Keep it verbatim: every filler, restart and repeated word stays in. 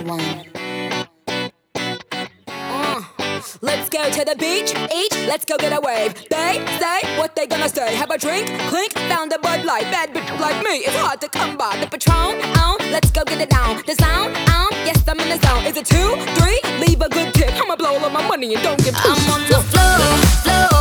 one. Uh, let's go to the beach, each, let's go get a wave. They say what they gonna say. Have a drink, clink, found a Bud Light. Bad bitch like me, it's hard to come by. The Patron, on, let's go get it down. The sound, on, yes I'm in the zone. Is it two, three? Leave a good tip. I'ma blow all of my money and don't give two. I'm on the floor, floor.